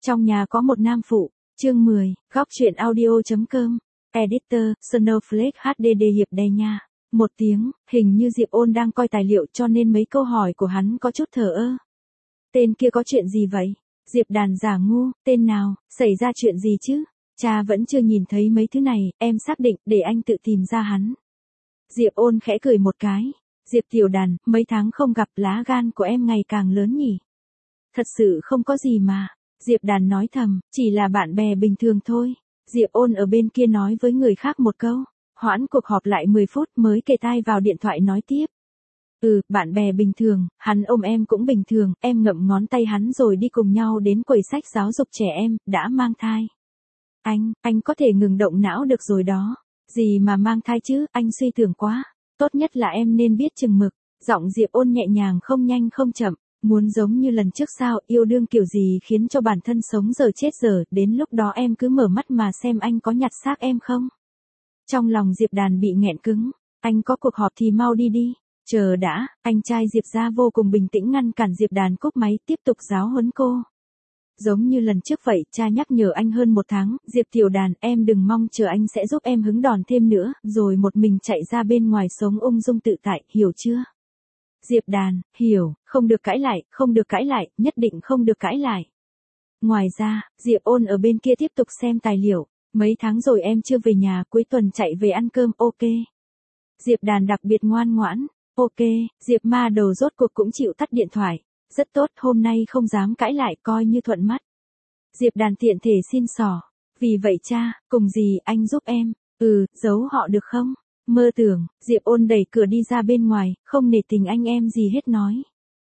Trong nhà có một nam phụ, chương 10, góc truyện audio.com, editor, Snowflake HDD Hiệp Đè nha. Một tiếng, hình như Diệp Ôn đang coi tài liệu cho nên mấy câu hỏi của hắn có chút thờ ơ. Tên kia có chuyện gì vậy? Diệp Đàn giả ngu, tên nào, xảy ra chuyện gì chứ? Cha vẫn chưa nhìn thấy mấy thứ này, em xác định để anh tự tìm ra hắn. Diệp Ôn khẽ cười một cái. Diệp Tiểu Đàn, mấy tháng không gặp lá gan của em ngày càng lớn nhỉ? Thật sự không có gì mà. Diệp Đàn nói thầm, chỉ là bạn bè bình thường thôi. Diệp Ôn ở bên kia nói với người khác một câu. Hoãn cuộc họp lại 10 phút mới kề tai vào điện thoại nói tiếp. Bạn bè bình thường, hắn ôm em cũng bình thường, em ngậm ngón tay hắn rồi đi cùng nhau đến quầy sách giáo dục trẻ em, đã mang thai. Anh có thể ngừng động não được rồi đó. Gì mà mang thai chứ, anh suy tưởng quá. Tốt nhất là em nên biết chừng mực. Giọng Diệp Ôn nhẹ nhàng không nhanh không chậm. Muốn giống như lần trước sao, yêu đương kiểu gì khiến cho bản thân sống giờ chết giờ, đến lúc đó em cứ mở mắt mà xem anh có nhặt xác em không. Trong lòng Diệp Đàn bị nghẹn cứng. Anh có cuộc họp thì mau đi đi. Chờ đã, anh trai Diệp gia vô cùng bình tĩnh ngăn cản Diệp Đàn cúp máy tiếp tục giáo huấn cô. Giống như lần trước vậy, cha nhắc nhở anh hơn 1 tháng, Diệp Tiểu Đàn, em đừng mong chờ anh sẽ giúp em hứng đòn thêm nữa, rồi một mình chạy ra bên ngoài sống ung dung tự tại, hiểu chưa? Diệp Đàn, hiểu, không được cãi lại, không được cãi lại, nhất định không được cãi lại. Ngoài ra, Diệp Ôn ở bên kia tiếp tục xem tài liệu, mấy tháng rồi em chưa về nhà, cuối tuần chạy về ăn cơm, ok. Diệp Đàn đặc biệt ngoan ngoãn, ok, Diệp ma đầu rốt cuộc cũng chịu tắt điện thoại. Rất tốt, hôm nay không dám cãi lại, coi như thuận mắt. Diệp Đàn tiện thể xin xỏ. Vì vậy cha, cùng gì anh giúp em. Giấu họ được không? Mơ tưởng, Diệp Ôn đẩy cửa đi ra bên ngoài, không nể tình anh em gì hết nói.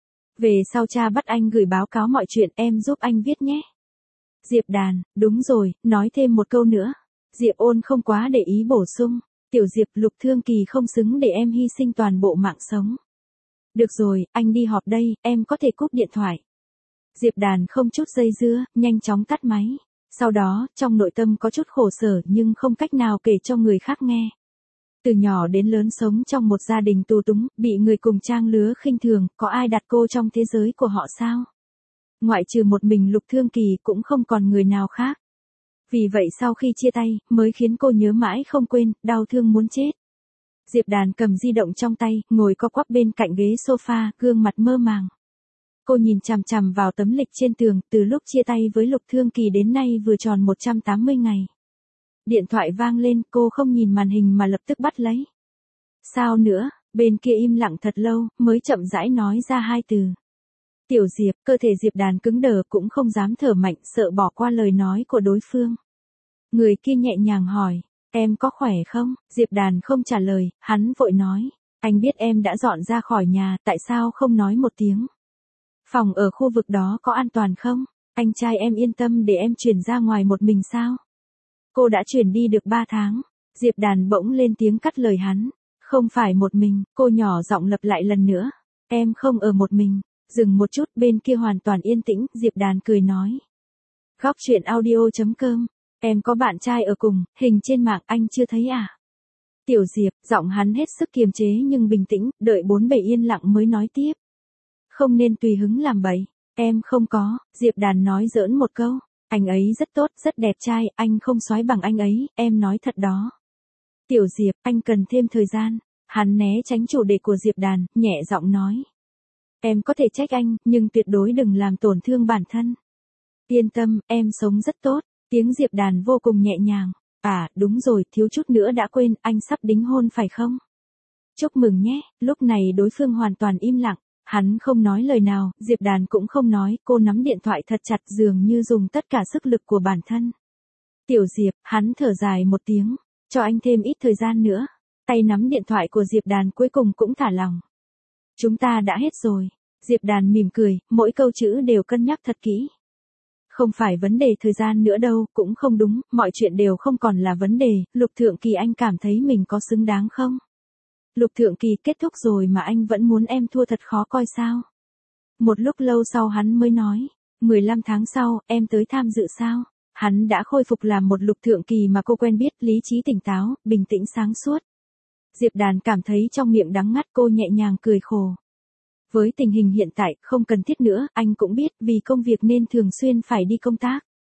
Về sau cha bắt anh gửi báo cáo mọi chuyện, em giúp anh viết nhé. Diệp Đàn, đúng rồi, nói thêm một câu nữa. Diệp Ôn không quá để ý bổ sung. Tiểu Diệp, Lục Thương Kỳ không xứng để em hy sinh toàn bộ mạng sống. Được rồi, anh đi họp đây, em có thể cúp điện thoại. Diệp Đàn không chút dây dưa, nhanh chóng tắt máy. Sau đó, trong nội tâm có chút khổ sở nhưng không cách nào kể cho người khác nghe. Từ nhỏ đến lớn sống trong một gia đình tù túng, bị người cùng trang lứa khinh thường, có ai đặt cô trong thế giới của họ sao? Ngoại trừ một mình Lục Thương Kỳ cũng không còn người nào khác. Vì vậy sau khi chia tay, mới khiến cô nhớ mãi không quên, đau thương muốn chết. Diệp Đàn cầm di động trong tay, ngồi co quắp bên cạnh ghế sofa, gương mặt mơ màng. Cô nhìn chằm chằm vào tấm lịch trên tường, từ lúc chia tay với Lục Thương Kỳ đến nay vừa tròn 180 ngày. Điện thoại vang lên, cô không nhìn màn hình mà lập tức bắt lấy. Sao nữa, bên kia im lặng thật lâu, mới chậm rãi nói ra 2 từ. Tiểu Diệp, cơ thể Diệp Đàn cứng đờ cũng không dám thở mạnh, sợ bỏ qua lời nói của đối phương. Người kia nhẹ nhàng hỏi. Em có khỏe không? Diệp Đàn không trả lời, hắn vội nói. Anh biết em đã dọn ra khỏi nhà, tại sao không nói một tiếng? Phòng ở khu vực đó có an toàn không? Anh trai em yên tâm để em chuyển ra ngoài một mình sao? Cô đã chuyển đi được 3 tháng. Diệp Đàn bỗng lên tiếng cắt lời hắn. Không phải một mình, cô nhỏ giọng lặp lại lần nữa. Em không ở một mình. Dừng một chút, bên kia hoàn toàn yên tĩnh, Diệp Đàn cười nói. Góc truyện audio.com. Em có bạn trai ở cùng, hình trên mạng anh chưa thấy à? Tiểu Diệp, giọng hắn hết sức kiềm chế nhưng bình tĩnh, đợi 4 bề yên lặng mới nói tiếp. Không nên tùy hứng làm bậy. Em không có, Diệp Đàn nói giỡn một câu. Anh ấy rất tốt, rất đẹp trai, anh không soái bằng anh ấy, em nói thật đó. Tiểu Diệp, anh cần thêm thời gian. Hắn né tránh chủ đề của Diệp Đàn, nhẹ giọng nói. Em có thể trách anh, nhưng tuyệt đối đừng làm tổn thương bản thân. Yên tâm, em sống rất tốt. Tiếng Diệp Đàn vô cùng nhẹ nhàng. À, đúng rồi, thiếu chút nữa đã quên, anh sắp đính hôn phải không? Chúc mừng nhé, lúc này đối phương hoàn toàn im lặng. Hắn không nói lời nào, Diệp Đàn cũng không nói, cô nắm điện thoại thật chặt dường như dùng tất cả sức lực của bản thân. Tiểu Diệp, hắn thở dài một tiếng, cho anh thêm ít thời gian nữa. Tay nắm điện thoại của Diệp Đàn cuối cùng cũng thả lỏng. Chúng ta đã hết rồi. Diệp Đàn mỉm cười, mỗi câu chữ đều cân nhắc thật kỹ. Không phải vấn đề thời gian nữa đâu, cũng không đúng, mọi chuyện đều không còn là vấn đề, Lục Thượng Kỳ anh cảm thấy mình có xứng đáng không? Lục Thượng Kỳ kết thúc rồi mà anh vẫn muốn em thua thật khó coi sao? Một lúc lâu sau hắn mới nói, 15 tháng sau, em tới tham dự sao? Hắn đã khôi phục làm một Lục Thượng Kỳ mà cô quen biết, lý trí tỉnh táo, bình tĩnh sáng suốt. Diệp Đàn cảm thấy trong miệng đắng ngắt, cô nhẹ nhàng cười khổ. Với tình hình hiện tại, không cần thiết nữa, anh cũng biết, vì công việc nên thường xuyên phải đi công tác.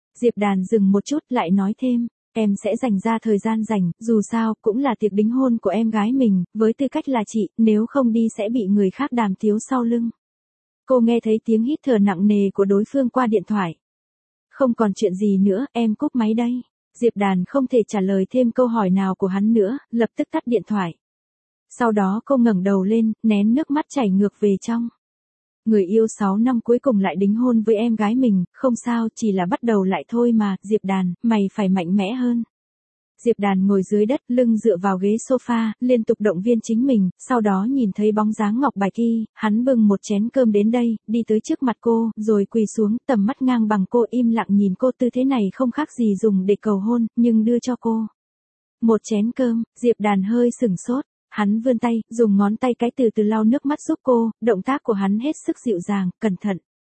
Diệp Đàn dừng một chút lại nói thêm, em sẽ dành ra thời gian rảnh, dù sao cũng là tiệc đính hôn của em gái mình, với tư cách là chị, nếu không đi sẽ bị người khác đàm tiếu sau lưng. Cô nghe thấy tiếng hít thở nặng nề của đối phương qua điện thoại. Không còn chuyện gì nữa, em cúp máy đây. Diệp Đàn không thể trả lời thêm câu hỏi nào của hắn nữa, lập tức tắt điện thoại. Sau đó cô ngẩng đầu lên, nén nước mắt chảy ngược về trong. Người yêu 6 năm cuối cùng lại đính hôn với em gái mình, không sao, chỉ là bắt đầu lại thôi mà, Diệp Đàn, mày phải mạnh mẽ hơn. Diệp Đàn ngồi dưới đất, lưng dựa vào ghế sofa, liên tục động viên chính mình, sau đó nhìn thấy bóng dáng Ngọc Bạch Y, hắn bưng một chén cơm đến đây, đi tới trước mặt cô, rồi quỳ xuống, tầm mắt ngang bằng cô, im lặng nhìn cô, tư thế này không khác gì dùng để cầu hôn, nhưng đưa cho cô một chén cơm. Diệp Đàn hơi sửng sốt, hắn vươn tay, dùng ngón tay cái từ từ lau nước mắt giúp cô, động tác của hắn hết sức dịu dàng, cẩn thận.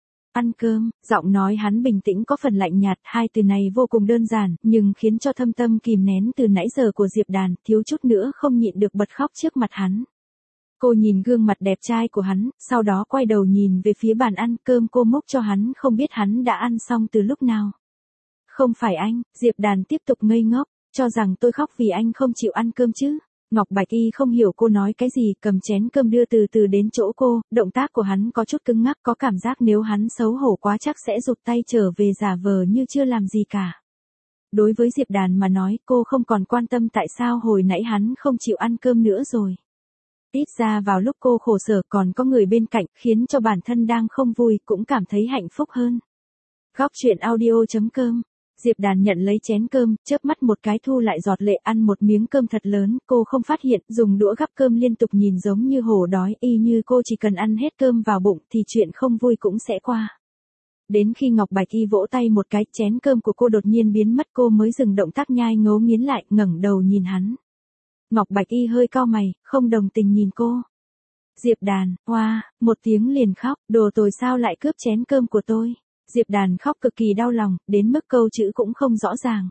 Ăn cơm, giọng nói hắn bình tĩnh có phần lạnh nhạt, hai từ này vô cùng đơn giản, nhưng khiến cho thâm tâm kìm nén từ nãy giờ của Diệp Đàn, thiếu chút nữa không nhịn được bật khóc trước mặt hắn. Cô nhìn gương mặt đẹp trai của hắn, sau đó quay đầu nhìn về phía bàn ăn, cơm cô múc cho hắn, không biết hắn đã ăn xong từ lúc nào. Không phải anh, Diệp Đàn tiếp tục ngây ngốc, cho rằng tôi khóc vì anh không chịu ăn cơm chứ. Ngọc Bạch Y không hiểu cô nói cái gì, cầm chén cơm đưa từ từ đến chỗ cô, động tác của hắn có chút cứng ngắc, có cảm giác nếu hắn xấu hổ quá chắc sẽ rụt tay trở về giả vờ như chưa làm gì cả. Đối với Diệp Đàn mà nói, cô không còn quan tâm tại sao hồi nãy hắn không chịu ăn cơm nữa rồi. Ít ra vào lúc cô khổ sở còn có người bên cạnh, khiến cho bản thân đang không vui cũng cảm thấy hạnh phúc hơn. Góc truyện audio.com. Diệp Đàn nhận lấy chén cơm, chớp mắt một cái thu lại giọt lệ, ăn một miếng cơm thật lớn, cô không phát hiện, dùng đũa gắp cơm liên tục nhìn giống như hổ đói, y như cô chỉ cần ăn hết cơm vào bụng thì chuyện không vui cũng sẽ qua. Đến khi Ngọc Bạch Y vỗ tay một cái, chén cơm của cô đột nhiên biến mất, cô mới dừng động tác nhai ngấu nghiến lại, ngẩng đầu nhìn hắn. Ngọc Bạch Y hơi cau mày, không đồng tình nhìn cô. Diệp Đàn, hoa, một tiếng liền khóc, đồ tồi sao lại cướp chén cơm của tôi. Diệp Đàn khóc cực kỳ đau lòng, đến mức câu chữ cũng không rõ ràng.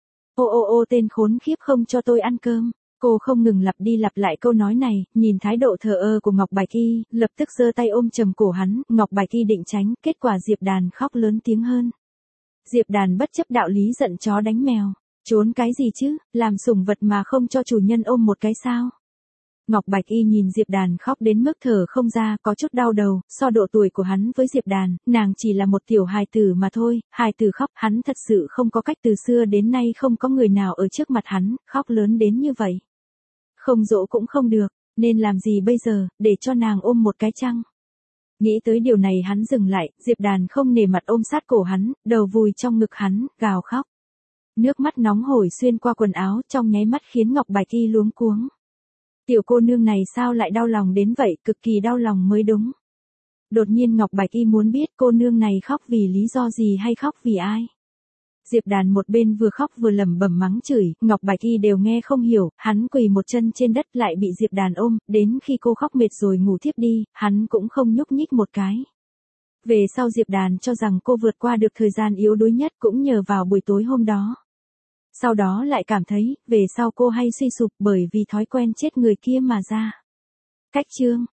Ô tên khốn khiếp không cho tôi ăn cơm. Cô không ngừng lặp đi lặp lại câu nói này, nhìn thái độ thờ ơ của Ngọc Bạch Y, lập tức giơ tay ôm chầm cổ hắn, Ngọc Bạch Y định tránh, kết quả Diệp Đàn khóc lớn tiếng hơn. Diệp Đàn bất chấp đạo lý giận chó đánh mèo, trốn cái gì chứ, làm sủng vật mà không cho chủ nhân ôm một cái sao? Ngọc Bạch Y nhìn Diệp Đàn khóc đến mức thở không ra, có chút đau đầu, so độ tuổi của hắn với Diệp Đàn, nàng chỉ là một tiểu hài tử mà thôi, hài tử khóc, hắn thật sự không có cách, từ xưa đến nay không có người nào ở trước mặt hắn, khóc lớn đến như vậy. Không dỗ cũng không được, nên làm gì bây giờ, để cho nàng ôm một cái chăng? Nghĩ tới điều này hắn dừng lại, Diệp Đàn không nể mặt ôm sát cổ hắn, đầu vùi trong ngực hắn, gào khóc. Nước mắt nóng hổi xuyên qua quần áo trong nháy mắt khiến Ngọc Bạch Y luống cuống. Tiểu cô nương này sao lại đau lòng đến vậy, cực kỳ đau lòng mới đúng. Đột nhiên Ngọc Bạch Y muốn biết cô nương này khóc vì lý do gì hay khóc vì ai. Diệp Đàn một bên vừa khóc vừa lẩm bẩm mắng chửi, Ngọc Bạch Y đều nghe không hiểu, hắn quỳ một chân trên đất lại bị Diệp Đàn ôm, đến khi cô khóc mệt rồi ngủ thiếp đi, hắn cũng không nhúc nhích một cái. Về sau Diệp Đàn cho rằng cô vượt qua được thời gian yếu đuối nhất cũng nhờ vào buổi tối hôm đó. Sau đó lại cảm thấy, về sau cô hay suy sụp bởi vì thói quen chết người kia mà ra. Cách chương.